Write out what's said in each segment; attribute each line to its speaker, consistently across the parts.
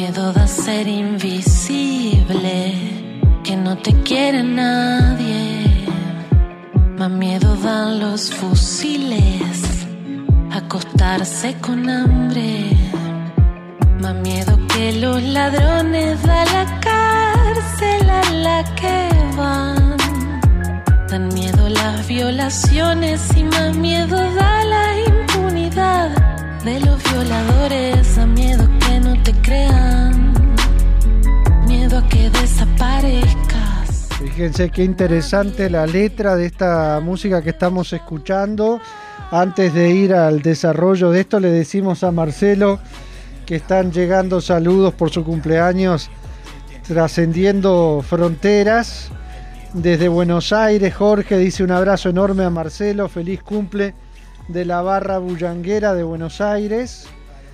Speaker 1: miedo da ser invisible, que no te quiere nadie. Más miedo dan los fusiles, acostarse con hambre. Más miedo que los ladrones da la cárcel a la que van. Dan miedo las violaciones y más miedo da la impunidad de los violadores. Da miedo que no te crean, miedo a que desaparezcas.
Speaker 2: Fíjense qué interesante la letra de esta música que estamos escuchando. Antes de ir al desarrollo de esto, le decimos a Marcelo que están llegando saludos por su cumpleaños, trascendiendo fronteras. Desde Buenos Aires, Jorge dice un abrazo enorme a Marcelo, feliz cumple de la barra bullanguera de Buenos Aires.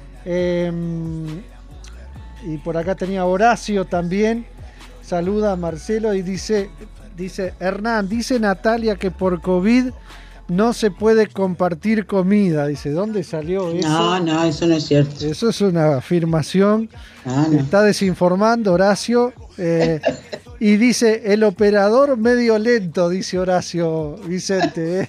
Speaker 2: Y por acá tenía Horacio también, saluda a Marcelo y dice Hernán, dice Natalia que por COVID no se puede compartir comida. Dice, ¿dónde salió eso?
Speaker 3: No, eso no es cierto.
Speaker 2: Eso es una afirmación.
Speaker 3: No.
Speaker 2: Está desinformando Horacio. Y dice, el operador medio lento, dice Horacio Vicente.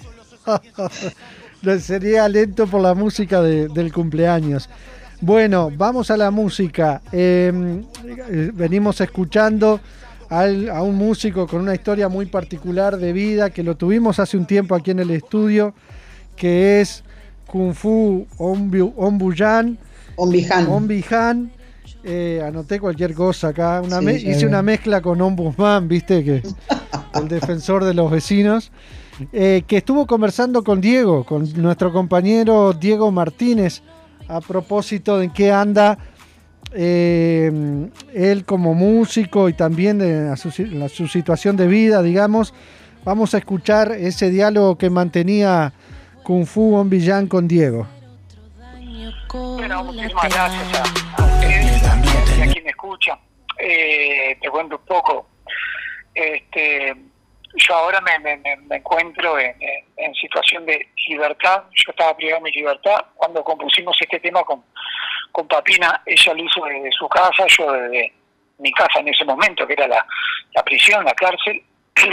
Speaker 2: Sería lento por la música del cumpleaños. Bueno, vamos a la música. Venimos escuchando a un músico con una historia muy particular de vida, que lo tuvimos hace un tiempo aquí en el estudio, que es Kung Fu Ombujan. Anoté cualquier cosa acá. Hice una mezcla con Ombudsman, viste, que el defensor de los vecinos. Que estuvo conversando con Diego, con nuestro compañero Diego Martínez, a propósito de en qué anda él como músico y también de su situación de vida, digamos. Vamos a escuchar ese diálogo que mantenía Kung Fu Ombujan con Diego.
Speaker 4: Bueno, muchísimas gracias a ustedes y a quien me escucha. Te cuento un poco. Yo ahora me encuentro en situación de libertad. Yo estaba privado de mi libertad cuando compusimos este tema con Papina. Ella lo hizo desde su casa, yo desde mi casa en ese momento, que era la prisión, la cárcel.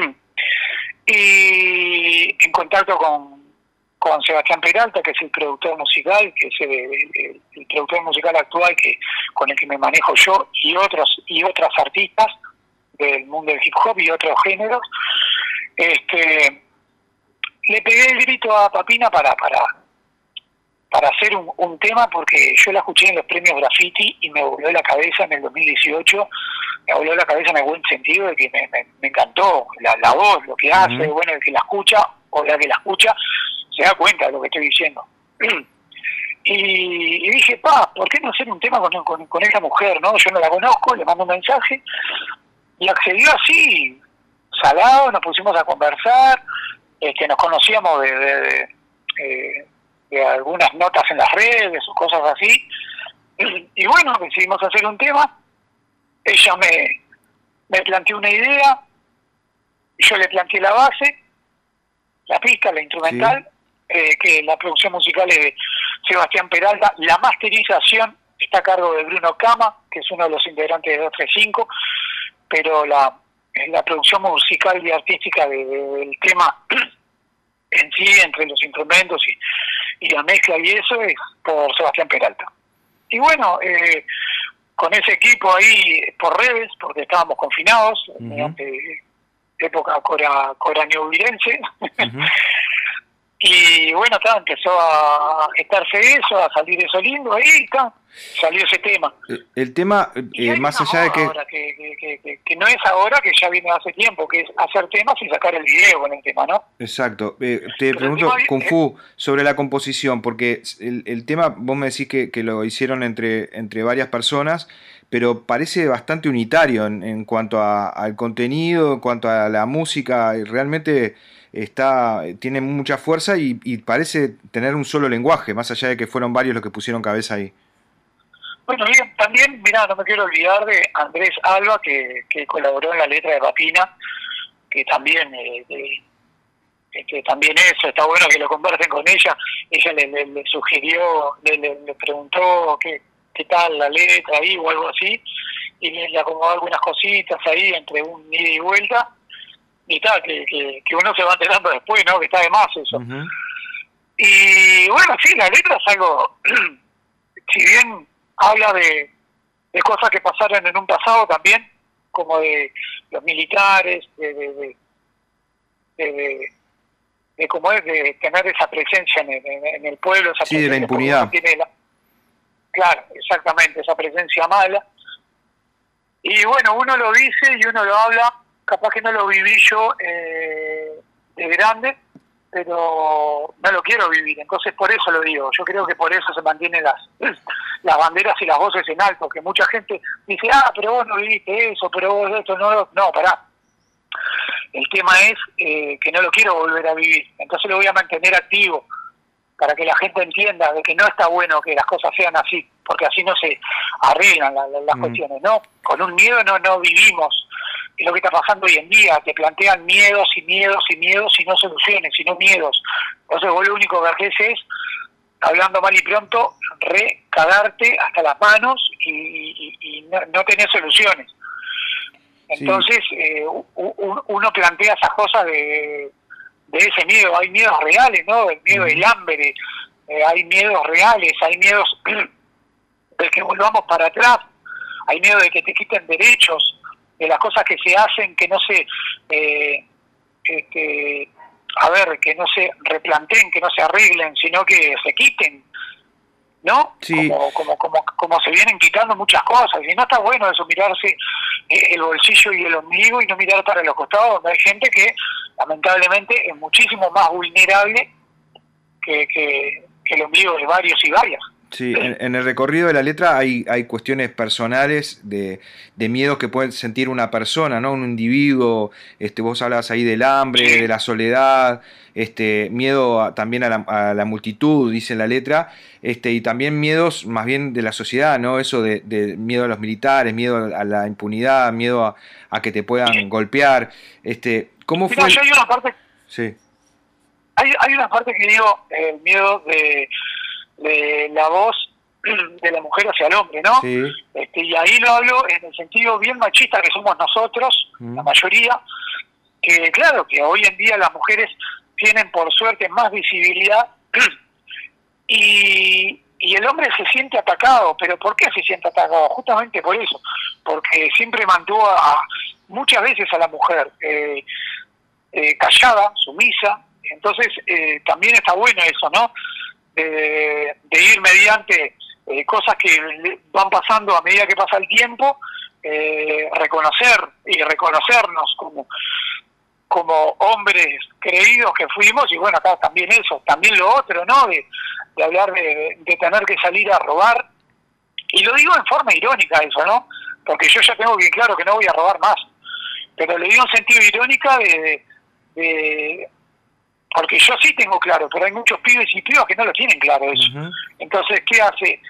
Speaker 4: Y en contacto con Sebastián Peralta, que es el productor musical, que es el productor musical actual con el que me manejo yo, y otras artistas del mundo del hip hop y otros géneros. Le pegué el grito a Papina para hacer un tema, porque yo la escuché en los premios Graffiti y me voló la cabeza en el 2018, me voló la cabeza en el buen sentido de que me encantó la voz, lo que hace. Bueno, el que la escucha o la que la escucha se da cuenta de lo que estoy diciendo. Y dije, ¿por qué no hacer un tema con esa mujer, no? Yo no la conozco, le mando un mensaje y accedió así, salado. Nos pusimos a conversar, nos conocíamos de algunas notas en las redes o cosas así, y bueno, decidimos hacer un tema. Ella me planteó una idea, yo le planteé la base, la pista, la instrumental, que la producción musical es de Sebastián Peralta, la masterización está a cargo de Bruno Cama, que es uno de los integrantes de 235, pero la producción musical y artística del tema en sí, entre los instrumentos y la mezcla y eso, es por Sebastián Peralta. Y bueno, con ese equipo ahí por redes, porque estábamos confinados, mediante época coraniovirense, y bueno, empezó a gestarse eso, a salir eso lindo, ahí salió ese tema.
Speaker 5: El tema, más allá de que...
Speaker 4: Ahora, que no es ahora, que ya viene hace tiempo, que es hacer temas y sacar el video con el tema, ¿no?
Speaker 5: Exacto. Te pregunto, Kung Fu, sobre la composición, porque el tema, vos me decís que lo hicieron entre varias personas, pero parece bastante unitario en cuanto al contenido, en cuanto a la música, y realmente tiene mucha fuerza y parece tener un solo lenguaje, más allá de que fueron varios los que pusieron cabeza ahí.
Speaker 4: Bueno, bien, también, mirá, no me quiero olvidar de Andrés Alba, que colaboró en la letra de Papina, que también también eso, está bueno que lo conversen con ella. Ella le sugirió, le preguntó qué qué tal la letra ahí o algo así, y le acomodó algunas cositas ahí entre un ida y vuelta, y tal, que uno se va enterando después, ¿no? Que está de más eso.
Speaker 5: Uh-huh.
Speaker 4: Y bueno, sí, la letra es algo, si bien habla de cosas que pasaron en un pasado también, como de los militares, de cómo es de tener esa presencia en el pueblo, esa
Speaker 5: sí, de la impunidad.
Speaker 4: Claro, exactamente, esa presencia mala. Y bueno, uno lo dice y uno lo habla, capaz que no lo viví yo de grande, pero no lo quiero vivir, entonces por eso lo digo. Yo creo que por eso se mantienen las banderas y las voces en alto, que mucha gente dice, pero vos no viviste eso, pero vos esto no, pará. El tema es que no lo quiero volver a vivir, entonces lo voy a mantener activo para que la gente entienda de que no está bueno que las cosas sean así, porque así no se arreglan las cuestiones, ¿no? Con un miedo no vivimos. Es lo que está pasando hoy en día, te plantean miedos y miedos y miedos y no soluciones, sino miedos. Entonces vos lo único que haces es, hablando mal y pronto, recagarte hasta las manos y no tenés soluciones. Entonces uno plantea esas cosas de ese miedo. Hay miedos reales, ¿no? El miedo del hambre, hay miedos reales, hay miedos de que volvamos para atrás, hay miedo de que te quiten derechos, de las cosas que se hacen que no se que no se replanteen, que no se arreglen, sino que se quiten, ¿no?
Speaker 5: Sí.
Speaker 4: Como se vienen quitando muchas cosas, y no está bueno eso, mirarse el bolsillo y el ombligo y no mirar para los costados, donde hay gente que lamentablemente es muchísimo más vulnerable que el ombligo de varios y varias.
Speaker 5: Sí, en el recorrido de la letra hay cuestiones personales de miedos que puede sentir una persona, ¿no? Un individuo, vos hablas ahí del hambre,
Speaker 4: sí,
Speaker 5: de la soledad, miedo también a la multitud, dice la letra, y también miedos más bien de la sociedad, ¿no? Eso de miedo a los militares, miedo a la impunidad, miedo a que te puedan golpear. ¿Cómo
Speaker 4: Mirá,
Speaker 5: fue?
Speaker 4: Yo hay una parte,
Speaker 5: sí.
Speaker 4: Hay una parte que digo, el miedo de la voz de la mujer hacia el hombre, ¿no?
Speaker 5: Sí.
Speaker 4: Y ahí lo hablo en el sentido bien machista que somos nosotros, la mayoría, que claro, que hoy en día las mujeres tienen por suerte más visibilidad y el hombre se siente atacado. ¿Pero por qué se siente atacado? Justamente por eso, porque siempre mantuvo muchas veces a la mujer callada, sumisa. Entonces también está bueno eso, ¿no? De ir mediante cosas que van pasando a medida que pasa el tiempo, reconocer y reconocernos como hombres creídos que fuimos. Y bueno, acá también eso, también lo otro, ¿no? De hablar de tener que salir a robar, y lo digo en forma irónica eso, ¿no? Porque yo ya tengo bien claro que no voy a robar más, pero le digo en sentido irónica porque yo sí tengo claro, pero hay muchos pibes y pibas que no lo tienen claro eso. Uh-huh. Entonces, ¿qué hace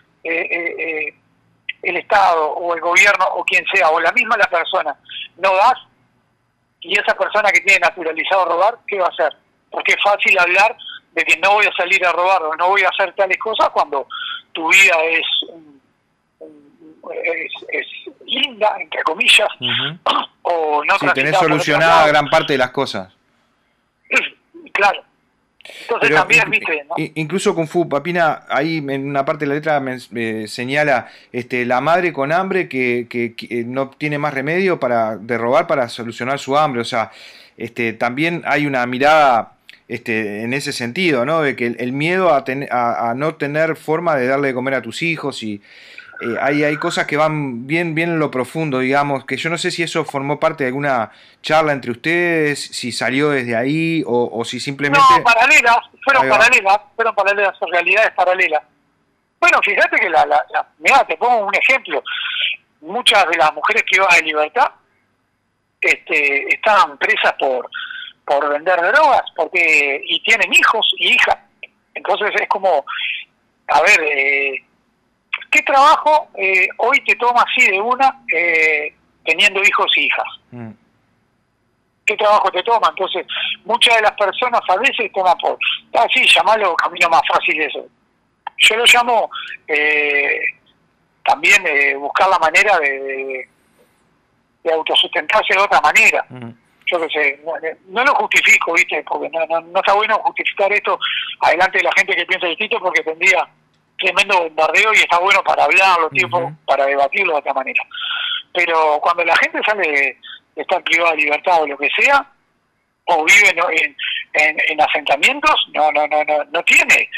Speaker 4: el Estado o el gobierno o quien sea, o la persona? No das, y esa persona que tiene naturalizado robar, ¿qué va a hacer? Porque es fácil hablar de que no voy a salir a robar o no voy a hacer tales cosas cuando tu vida es linda, entre comillas, uh-huh, o no.
Speaker 5: Sí, tenés solucionada gran parte de las cosas.
Speaker 4: Claro. Entonces pero, también, viste, ¿no?
Speaker 5: Incluso Kung Fu, Papina, ahí en una parte de la letra me señala la madre con hambre que no tiene más remedio de robar para solucionar su hambre. O sea, también hay una mirada en ese sentido, ¿no? De que el miedo a no tener forma de darle de comer a tus hijos, y hay cosas que van bien en lo profundo, digamos, que yo no sé si eso formó parte de alguna charla entre ustedes, si salió desde ahí o si simplemente...
Speaker 4: No, fueron paralelas, realidades paralelas. Bueno, fíjate que mirá, te pongo un ejemplo. Muchas de las mujeres que iban a Libertad estaban presas por vender drogas, y tienen hijos y hijas. Entonces es como, a ver, ¿qué trabajo hoy te toma así de una teniendo hijos y hijas? ¿Qué trabajo te toma? Entonces, muchas de las personas a veces toman sí, llamalo camino más fácil eso. Yo lo llamo también buscar la manera de autosustentarse de otra manera. Yo qué sé, no lo justifico, ¿viste? Porque no está bueno justificar esto adelante de la gente que piensa distinto, porque tendría tremendo bombardeo y está bueno para hablarlo, tiempo para debatirlo de otra manera. Pero cuando la gente sale de estar privada de libertad o lo que sea, o vive en asentamientos, no tiene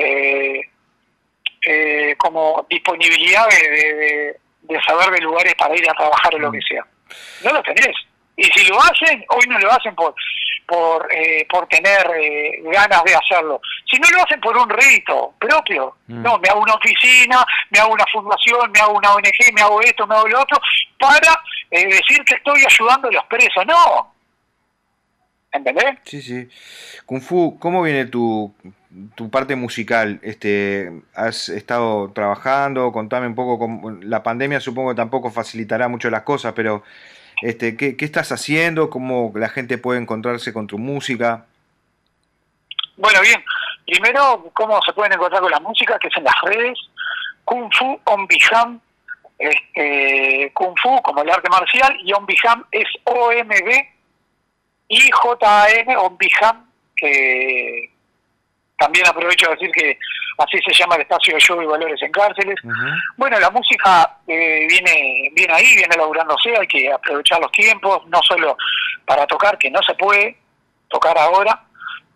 Speaker 4: como disponibilidad de saber de lugares para ir a trabajar o lo que sea. No lo tenés. Y si lo hacen, hoy no lo hacen por tener ganas de hacerlo, si no lo hacen por un rédito propio. No, me hago una oficina, me hago una fundación, me hago una ONG, me hago esto, me hago lo otro, para decir que estoy ayudando a los presos. No. ¿Entendés?
Speaker 5: Sí. Kung Fu, ¿cómo viene tu parte musical? ¿Has estado trabajando? Contame un poco. La pandemia supongo que tampoco facilitará mucho las cosas, pero ¿qué estás haciendo? ¿Cómo la gente puede encontrarse con tu música?
Speaker 4: Bueno, bien. Primero, ¿cómo se pueden encontrar con la música? Que es en las redes. Kung Fu On Biham. Kung Fu como el arte marcial, y On Biham es OMB y JAN On Biham, que también aprovecho de decir que así se llama el espacio de show y valores en cárceles. Bueno, la música viene ahí, viene laburándose, hay que aprovechar los tiempos, no solo para tocar, que no se puede tocar ahora,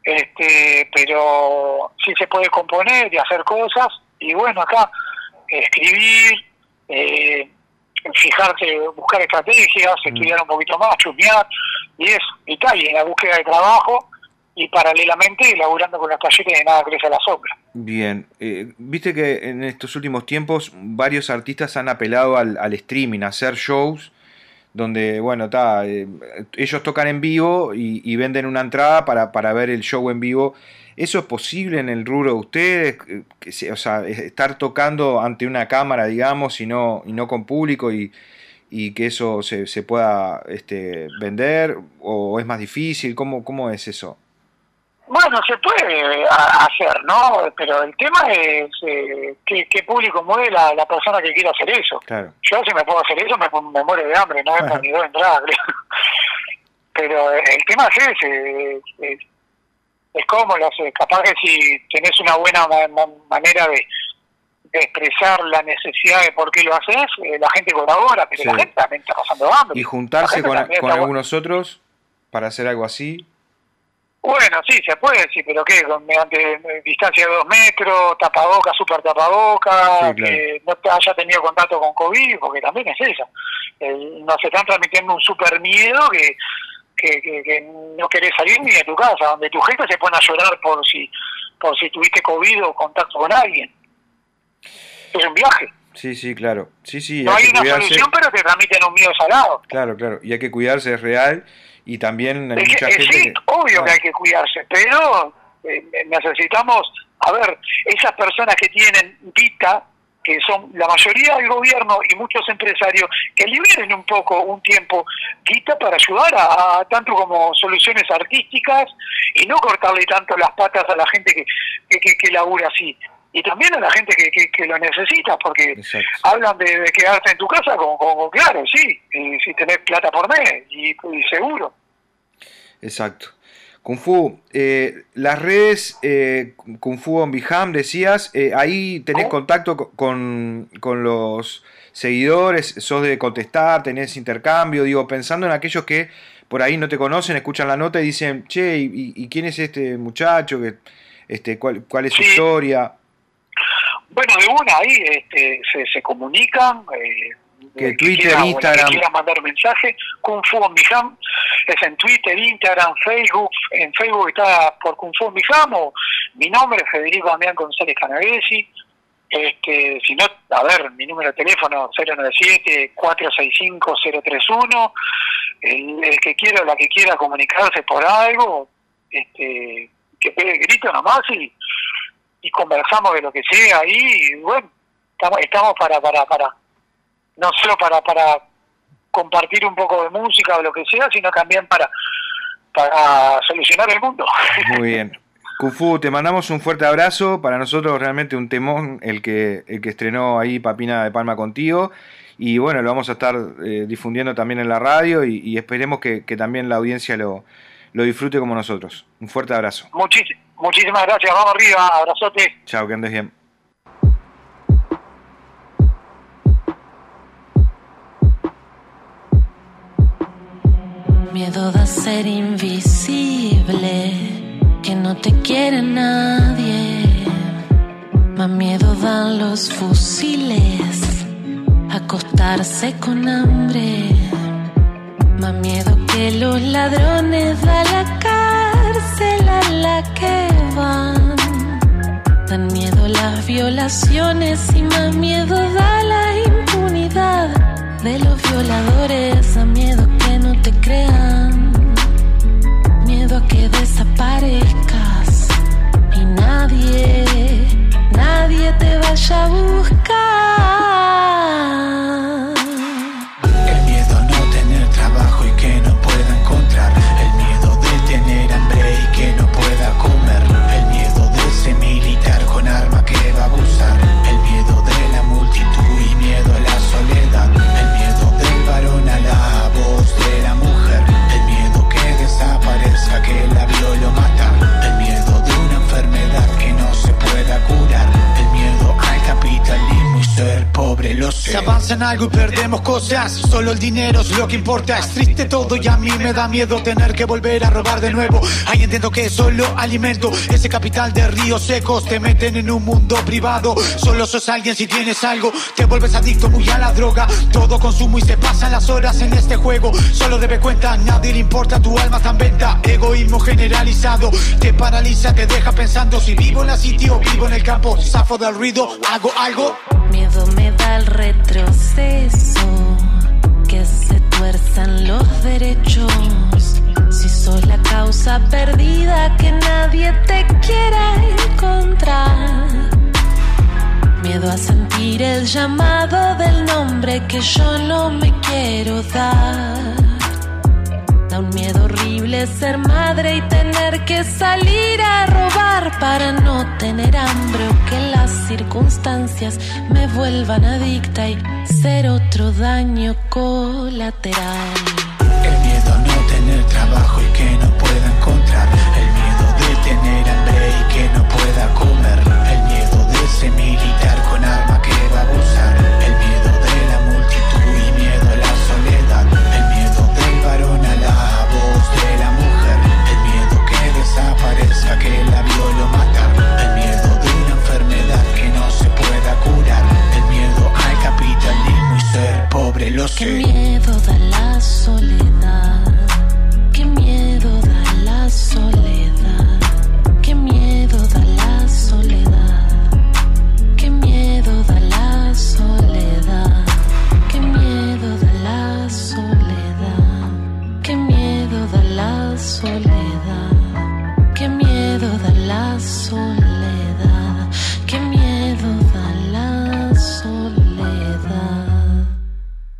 Speaker 4: pero sí se puede componer y hacer cosas, y bueno, acá escribir, fijarse, buscar estrategias, estudiar un poquito más, chusmear, y en la búsqueda de trabajo, y paralelamente laburando con los talleres de Nada Crece a la Sombra.
Speaker 5: Bien, viste que en estos últimos tiempos varios artistas han apelado al streaming, a hacer shows donde, bueno, ellos tocan en vivo y venden una entrada para ver el show en vivo. ¿Eso es posible en el rubro de ustedes? O sea, estar tocando ante una cámara, digamos, y no con público, y que eso se pueda vender, o es más difícil. ¿Cómo es eso?
Speaker 4: Bueno, se puede hacer, ¿no? Pero el tema es qué público mueve la persona que quiere hacer eso.
Speaker 5: Claro.
Speaker 4: Yo, si me puedo hacer eso, me muero de hambre, no es ni dos entradas, creo. Pero el tema es cómo lo haces. Capaz que si tenés una buena manera de expresar la necesidad de por qué lo haces, la gente colabora, pero la gente también está pasando hambre.
Speaker 5: ¿Y juntarse con algunos otros para hacer algo así?
Speaker 4: Bueno, sí, se puede, sí, pero ¿qué? Mediante distancia de 2 metros, tapabocas, super tapabocas,
Speaker 5: sí, claro.
Speaker 4: Que no haya tenido contacto con COVID, porque también es eso. Nos están transmitiendo un super miedo que no querés salir ni de tu casa, donde tu gente se pone a llorar por si tuviste COVID o contacto con alguien. Es un viaje.
Speaker 5: Sí, claro. Sí,
Speaker 4: no hay una solución, pero te transmiten un miedo salado.
Speaker 5: Claro. Y hay que cuidarse, es real. Y también hay mucha gente
Speaker 4: sí, obvio que hay que cuidarse, pero necesitamos, esas personas que tienen guita, que son la mayoría del gobierno y muchos empresarios, que liberen un tiempo guita para ayudar a tanto como soluciones artísticas, y no cortarle tanto las patas a la gente que labura así. Y también a la gente que lo necesita, porque hablan de quedarte en tu casa, como claro, sí, y si tenés plata por mes, y seguro.
Speaker 5: Exacto. Kung Fu, las redes Kung Fu On Biham, decías, ahí tenés contacto con los seguidores, sos de contestar, tenés intercambio, digo, pensando en aquellos que por ahí no te conocen, escuchan la nota y dicen, che, ¿y quién es este muchacho? ¿Cuál es su historia?
Speaker 4: Bueno, de una ahí se comunican,
Speaker 5: que Twitter, Instagram.
Speaker 4: Que quieran mandar un mensaje, Kung Fu On Biham, es en Twitter, Instagram, Facebook. En Facebook está por Kung Fu On Biham, o mi nombre es Federico Damián González Canavesi. Si no, mi número de teléfono 097-465-031. El que quiera o la que quiera comunicarse por algo, que pegue el grito nomás y conversamos de lo que sea ahí, y bueno, estamos para no solo para compartir un poco de música o lo que sea, sino también para solucionar el mundo.
Speaker 5: Muy bien. Kung Fu, te mandamos un fuerte abrazo. Para nosotros realmente un temón el que estrenó ahí Papina de Palma contigo. Y bueno, lo vamos a estar difundiendo también en la radio y esperemos que también la audiencia lo disfrute como nosotros. Un fuerte abrazo.
Speaker 4: Muchísimas gracias, vamos arriba, abrazote.
Speaker 5: Chao, que andes bien.
Speaker 1: Miedo de ser invisible, que no te quiere nadie. Más miedo dan los fusiles, acostarse con hambre. Más miedo que los ladrones da la cárcel a la que van. Dan miedo las violaciones y más miedo da la impunidad de los violadores. Da miedo que no te crean, miedo a que desaparezcas y nadie te vaya a buscar.
Speaker 3: El miedo a no tener trabajo y que no pueda encontrar, el miedo de tener hambre y que no pueda comer, el miedo de ese militar con arma que va a abusar, el miedo de la multitud y miedo a la soledad, el miedo del varón a la voz de la mujer, el miedo que desaparezca, que la violo mata, el miedo de una enfermedad que no se pueda curar, el miedo al capitalismo y ser pobre, lo sé. Se avanza en algo y perdemos cosas, solo el dinero es lo que importa. Es triste todo y a mí me da miedo tener que volver a robar de nuevo. Ahí entiendo que solo alimento ese capital de ríos secos. Te meten en un mundo privado, solo sos alguien si tienes algo. Te vuelves adicto muy a la droga, todo consumo y se pasan las horas en este juego. Solo debe cuenta, nadie le importa, tu alma está en venta. Egoísmo generalizado, te paraliza, te deja pensando si vivo en la city o vivo en el campo. Zafo del ruido, hago algo.
Speaker 1: Miedo me da el retroceso, que se tuerzan los derechos. Si sos la causa perdida, que nadie te quiera encontrar. Miedo a sentir el llamado del nombre que yo no me quiero dar. Da un miedo horrible ser madre y tener que salir a robar para no tener hambre, o que las circunstancias me vuelvan adicta y ser otro daño colateral.
Speaker 3: El miedo a no tener trabajo y que no pueda encontrar, el miedo de tener hambre y que no pueda comer, el miedo de ese militar con arma que va a abusar, el miedo de la multitud y miedo a la soledad, el miedo del varón a la voz de la mujer, el miedo que desaparezca, que la violo mata, el miedo de una enfermedad que no se pueda curar, el miedo al capitalismo y ser pobre, lo sé.
Speaker 1: Qué miedo da la soledad, qué miedo da la soledad, qué miedo da la soledad, qué miedo da la soledad, qué miedo da la soledad, qué miedo da la soledad, qué miedo da la soledad.